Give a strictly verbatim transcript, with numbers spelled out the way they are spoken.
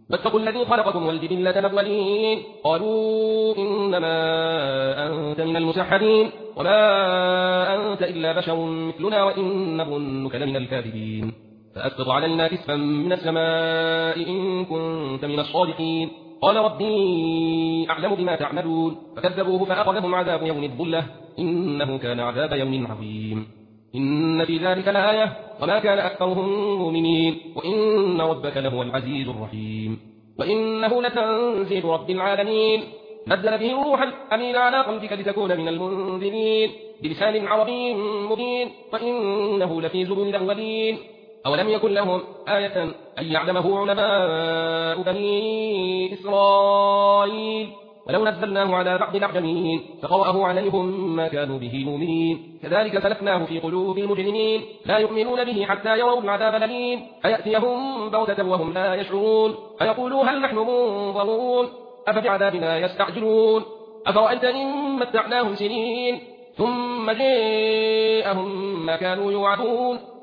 واتقوا الذي خلقكم والجبلة الأولين قالوا إنما أنت من المسحرين وما أنت إلا بشر مثلنا وإن نظنك لمن الكاذبين فأسقط علينا كسفا من السماء إن كنت من الصادقين قال ربي أعلم بما تعملون فكذبوه فأخذهم عذاب يوم الظلة إنه كان عذاب يوم عظيم إن في ذلك لآية وما كان أكثرهم مؤمنين وإن ربك لهو العزيز الرحيم وإنه لتنزيل رب العالمين نزل به الروح الأمين على قلبك لتكون من المنذرين بلسان عربي مبين وإنه لفي زبر الأولين أولم يكن لهم آية أن يعلمه علماء بني إسرائيل ولو نزلناه على بعض الأعجمين فقرأه عليهم ما كانوا به مؤمنين كذلك سلكناه في قلوب المجرمين لا يؤمنون به حتى يروا العذاب الأليم أيأتيهم بغتة وهم لا يشعرون أيقولوا هل نحن منظرون أفبعذابنا يستعجلون أفرأيت إن متعناهم سنين ثم جاءهم ما كانوا يوعدون